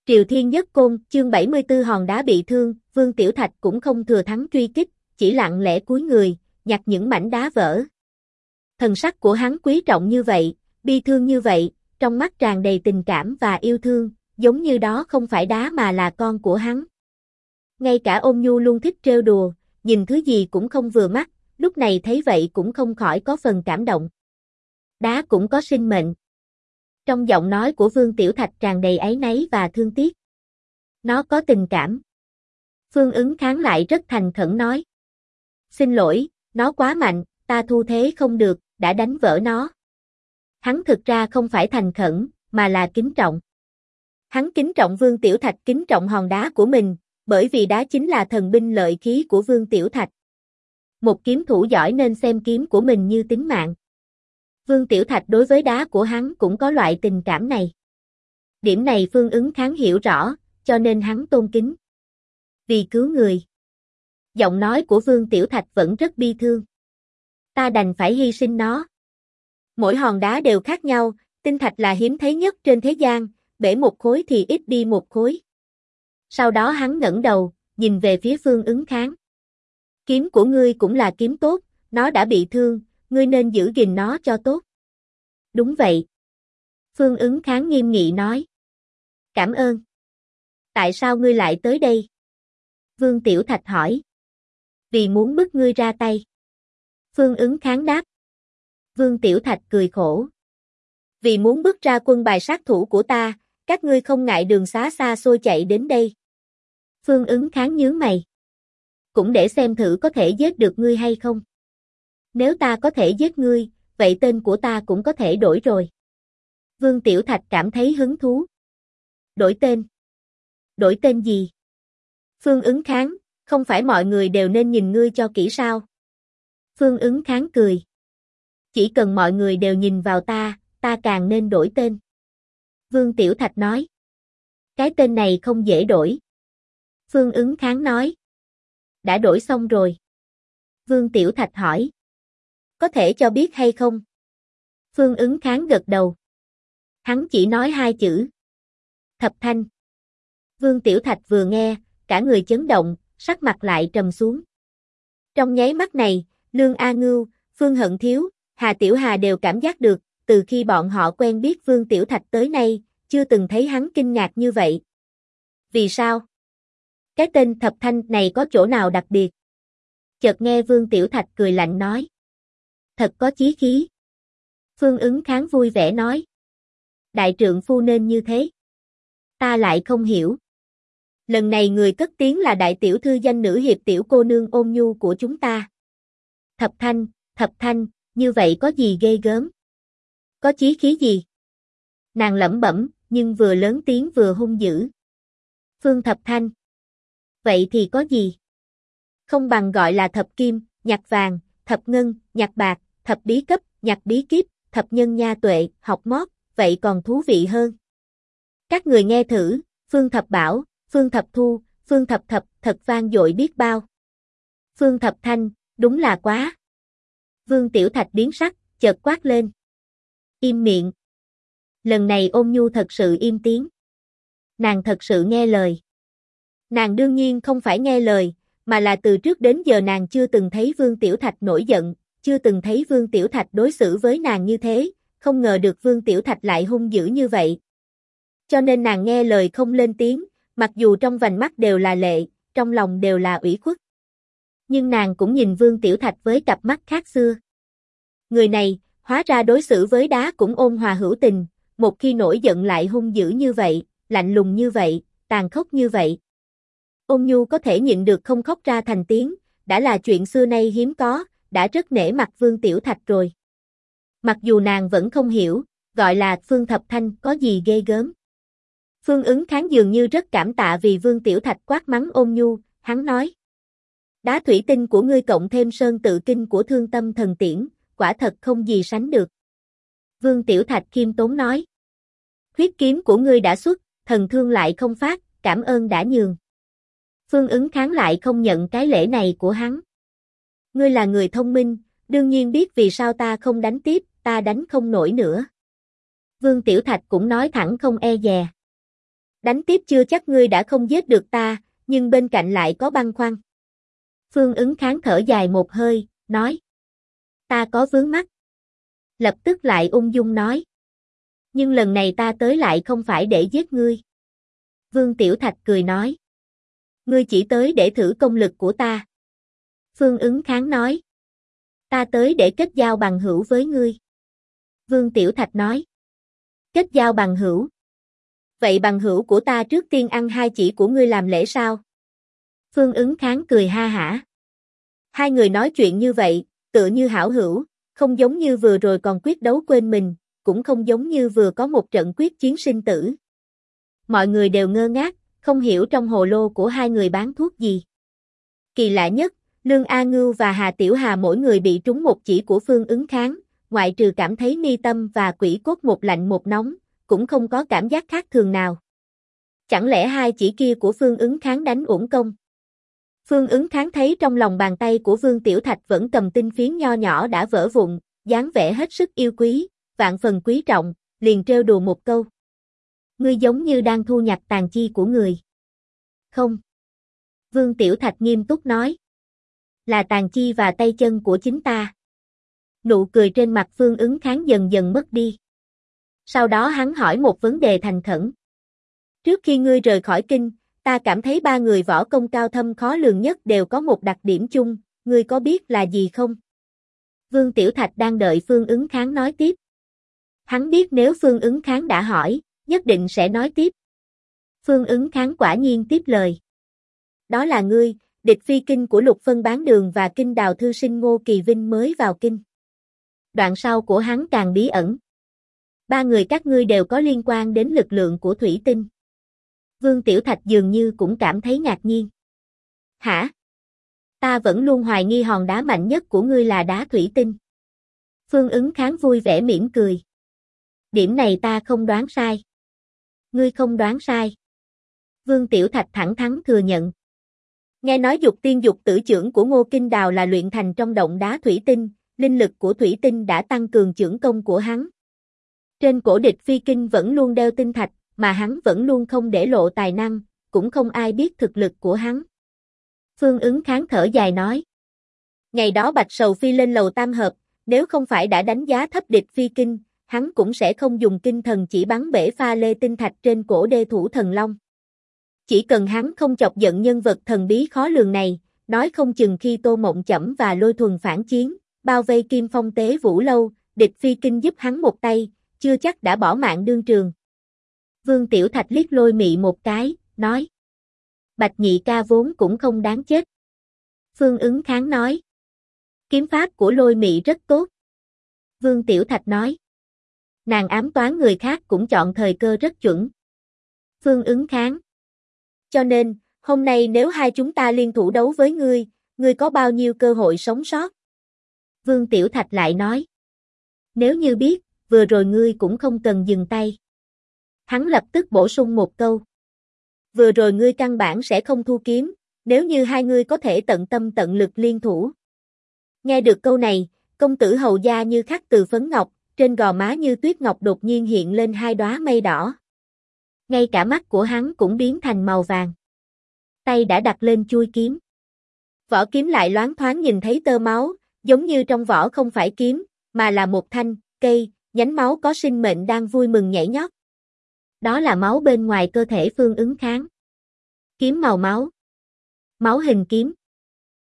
Triều Thiên Nhất Côn, chương 74 hòn đá bị thương, Vương Tiểu Thạch cũng không thừa thắng truy kích, chỉ lặng lẽ cúi người, nhặt những mảnh đá vỡ. Thần sắc của hắn quý trọng như vậy, bi thương như vậy, trong mắt tràn đầy tình cảm và yêu thương, giống như đó không phải đá mà là con của hắn. Ngay cả Ôn Nhu luôn thích trêu đùa, nhìn thứ gì cũng không vừa mắt, lúc này thấy vậy cũng không khỏi có phần cảm động. Đá cũng có sinh mệnh. Trong giọng nói của Vương Tiểu Thạch tràn đầy áy náy và thương tiếc. Nó có tình cảm. Phương Ứng kháng lại rất thành khẩn nói. Xin lỗi, nó quá mạnh, ta thu thế không được, đã đánh vỡ nó. Hắn thực ra không phải thành khẩn, mà là kính trọng. Hắn kính trọng Vương Tiểu Thạch kính trọng hòn đá của mình, bởi vì đá chính là thần binh lợi khí của Vương Tiểu Thạch. Một kiếm thủ giỏi nên xem kiếm của mình như tính mạng. Vương Tiểu Thạch đối với đá của hắn cũng có loại tình cảm này. Điểm này Phương Ứng kháng hiểu rõ, cho nên hắn tôn kính. Vì cứu người. Giọng nói của Vương Tiểu Thạch vẫn rất bi thương. Ta đành phải hy sinh nó. Mỗi hòn đá đều khác nhau, tinh thạch là hiếm thấy nhất trên thế gian, bể một khối thì ít đi một khối. Sau đó hắn ngẩng đầu, nhìn về phía Phương Ứng kháng. Kiếm của ngươi cũng là kiếm tốt, nó đã bị thương, ngươi nên giữ gìn nó cho tốt. Đúng vậy. Phương Ứng kháng nghiêm nghị nói. Cảm ơn. Tại sao ngươi lại tới đây? Vương Tiểu Thạch hỏi. Vì muốn bức ngươi ra tay. Phương Ứng kháng đáp. Vương Tiểu Thạch cười khổ. Vì muốn bức ra quân bài sát thủ của ta, các ngươi không ngại đường xá xa xôi chạy đến đây. Phương Ứng kháng nhướng mày. Cũng để xem thử có thể giết được ngươi hay không. Nếu ta có thể giết ngươi, vậy tên của ta cũng có thể đổi rồi. Vương Tiểu Thạch cảm thấy hứng thú. Đổi tên? Đổi tên gì? Phương Ứng kháng, không phải mọi người đều nên nhìn ngươi cho kỹ sao? Phương Ứng kháng cười. Chỉ cần mọi người đều nhìn vào ta càng nên đổi tên. Vương Tiểu Thạch nói. Cái tên này không dễ đổi. Phương Ứng kháng nói. Đã đổi xong rồi. Vương Tiểu Thạch hỏi. Có thể cho biết hay không? Phương Ứng kháng gật đầu. Hắn chỉ nói hai chữ. Thập Thanh. Vương Tiểu Thạch vừa nghe, cả người chấn động, sắc mặt lại trầm xuống. Trong nháy mắt này, Lương A Ngưu, Phương Hận Thiếu, Hà Tiểu Hà đều cảm giác được, từ khi bọn họ quen biết Vương Tiểu Thạch tới nay, chưa từng thấy hắn kinh ngạc như vậy. Vì sao? Cái tên Thập Thanh này có chỗ nào đặc biệt? Chợt nghe Vương Tiểu Thạch cười lạnh nói. Thật có chí khí. Phương Ứng kháng vui vẻ nói. Đại trượng phu nên như thế. Ta lại không hiểu. Lần này người cất tiếng là đại tiểu thư danh nữ hiệp tiểu cô nương Ôn Nhu của chúng ta. Thập Thanh, như vậy có gì ghê gớm? Có chí khí gì? Nàng lẩm bẩm, nhưng vừa lớn tiếng vừa hung dữ. Phương Thập Thanh. Vậy thì có gì? Không bằng gọi là thập kim, nhặt vàng, thập ngân, nhặt bạc, thập bí cấp, nhặt bí kíp, thập nhân nha tuệ, học mót, vậy còn thú vị hơn. Các người nghe thử, Phương Thập Bảo, Phương Thập Thu, Phương Thập Thập, thật vang dội biết bao. Phương Thập Thanh, đúng là quá. Vương Tiểu Thạch biến sắc, chợt quát lên. Im miệng. Lần này Ôn Nhu thật sự im tiếng. Nàng thật sự nghe lời. Nàng đương nhiên không phải nghe lời, mà là từ trước đến giờ nàng chưa từng thấy Vương Tiểu Thạch nổi giận, chưa từng thấy Vương Tiểu Thạch đối xử với nàng như thế, không ngờ được Vương Tiểu Thạch lại hung dữ như vậy. Cho nên nàng nghe lời không lên tiếng, mặc dù trong vành mắt đều là lệ, trong lòng đều là ủy khuất. Nhưng nàng cũng nhìn Vương Tiểu Thạch với cặp mắt khác xưa. Người này, hóa ra đối xử với đá cũng ôn hòa hữu tình, một khi nổi giận lại hung dữ như vậy, lạnh lùng như vậy, tàn khốc như vậy. Ôn Nhu có thể nhịn được không khóc ra thành tiếng, đã là chuyện xưa nay hiếm có, đã rất nể mặt Vương Tiểu Thạch rồi. Mặc dù nàng vẫn không hiểu, gọi là Phương Thập Thanh có gì ghê gớm. Phương Ứng kháng dường như rất cảm tạ vì Vương Tiểu Thạch quát mắng Ôn Nhu, hắn nói. Đá thủy tinh của ngươi cộng thêm sơn tự kinh của Thương Tâm Thần Tiễn, quả thật không gì sánh được. Vương Tiểu Thạch khiêm tốn nói. Huyết kiếm của ngươi đã xuất, thần thương lại không phát, cảm ơn đã nhường. Phương Ứng kháng lại không nhận cái lễ này của hắn. Ngươi là người thông minh, đương nhiên biết vì sao ta không đánh tiếp, ta đánh không nổi nữa. Vương Tiểu Thạch cũng nói thẳng không e dè. Đánh tiếp chưa chắc ngươi đã không giết được ta, nhưng bên cạnh lại có băn khoăn. Phương Ứng Kháng thở dài một hơi, nói. Ta có vướng mắc. Lập tức lại ung dung nói. Nhưng lần này ta tới lại không phải để giết ngươi. Vương Tiểu Thạch cười nói. Ngươi chỉ tới để thử công lực của ta. Phương Ứng Kháng nói. Ta tới để kết giao bằng hữu với ngươi. Vương Tiểu Thạch nói. Kết giao bằng hữu. Vậy bằng hữu của ta trước tiên ăn hai chỉ của ngươi làm lễ sao? Phương Ứng Kháng cười ha hả. Hai người nói chuyện như vậy, tựa như hảo hữu, không giống như vừa rồi còn quyết đấu quên mình, cũng không giống như vừa có một trận quyết chiến sinh tử. Mọi người đều ngơ ngác, không hiểu trong hồ lô của hai người bán thuốc gì. Kỳ lạ nhất, Lương A Ngưu và Hà Tiểu Hà mỗi người bị trúng một chỉ của Phương Ứng Kháng, ngoại trừ cảm thấy mi tâm và quỷ cốt một lạnh một nóng, cũng không có cảm giác khác thường nào. Chẳng lẽ hai chỉ kia của Phương Ứng Kháng đánh uổng công? Phương Ứng Kháng thấy trong lòng bàn tay của Vương Tiểu Thạch vẫn cầm tinh phiến nho nhỏ đã vỡ vụn, dáng vẻ hết sức yêu quý, vạn phần quý trọng, liền trêu đùa một câu. Ngươi giống như đang thu nhặt tàn chi của người. Không. Vương Tiểu Thạch nghiêm túc nói. Là tàn chi và tay chân của chính ta. Nụ cười trên mặt Phương Ứng Kháng dần dần mất đi. Sau đó hắn hỏi một vấn đề thành khẩn. Trước khi ngươi rời khỏi kinh, ta cảm thấy ba người võ công cao thâm khó lường nhất đều có một đặc điểm chung, ngươi có biết là gì không? Vương Tiểu Thạch đang đợi Phương Ứng Kháng nói tiếp. Hắn biết nếu Phương Ứng Kháng đã hỏi, nhất định sẽ nói tiếp. Phương Ứng Kháng quả nhiên tiếp lời. Đó là ngươi, địch phi kinh của Lục Phân Bán Đường và kinh đào thư sinh Ngô Kỳ Vinh mới vào kinh. Đoạn sau của hắn càng bí ẩn. Ba người các ngươi đều có liên quan đến lực lượng của thủy tinh. Vương Tiểu Thạch dường như cũng cảm thấy ngạc nhiên. Hả? Ta vẫn luôn hoài nghi hòn đá mạnh nhất của ngươi là đá thủy tinh. Phương Ứng Kháng vui vẻ mỉm cười. Điểm này ta không đoán sai. Ngươi không đoán sai. Vương Tiểu Thạch thẳng thắn thừa nhận. Nghe nói dục tiên dục tử chưởng của Ngô Kinh Đào là luyện thành trong động đá thủy tinh, linh lực của thủy tinh đã tăng cường chưởng công của hắn. Trên cổ địch phi kinh vẫn luôn đeo tinh thạch, mà hắn vẫn luôn không để lộ tài năng, cũng không ai biết thực lực của hắn. Phương Ứng Kháng thở dài nói. Ngày đó Bạch Sầu Phi lên lầu tam hợp, nếu không phải đã đánh giá thấp địch phi kinh, hắn cũng sẽ không dùng kinh thần chỉ bắn bể pha lê tinh thạch trên cổ đê thủ thần long. Chỉ cần hắn không chọc giận nhân vật thần bí khó lường này, nói không chừng khi Tô Mộng Chẩm và Lôi Thuần phản chiến, bao vây Kim Phong Tế Vũ Lâu, địch phi kinh giúp hắn một tay, chưa chắc đã bỏ mạng đương trường. Vương Tiểu Thạch liếc Lôi Mị một cái, nói. Bạch nhị ca vốn cũng không đáng chết. Phương Ứng Kháng nói. Kiếm pháp của Lôi Mị rất tốt. Vương Tiểu Thạch nói. Nàng ám toán người khác cũng chọn thời cơ rất chuẩn. Phương Ứng Kháng. Cho nên, hôm nay nếu hai chúng ta liên thủ đấu với ngươi có bao nhiêu cơ hội sống sót? Vương Tiểu Thạch lại nói. Nếu như biết, vừa rồi ngươi cũng không cần dừng tay. Hắn lập tức bổ sung một câu. Vừa rồi ngươi căn bản sẽ không thu kiếm, nếu như hai ngươi có thể tận tâm tận lực liên thủ. Nghe được câu này, công tử hầu gia như khắc từ phấn ngọc, trên gò má như tuyết ngọc đột nhiên hiện lên hai đóa mây đỏ. Ngay cả mắt của hắn cũng biến thành màu vàng. Tay đã đặt lên chuôi kiếm. Vỏ kiếm lại loáng thoáng nhìn thấy tơ máu, giống như trong vỏ không phải kiếm, mà là một thanh, cây, nhánh máu có sinh mệnh đang vui mừng nhảy nhót. Đó là máu bên ngoài cơ thể Phương Ứng Kháng. Kiếm màu máu. Máu hình kiếm.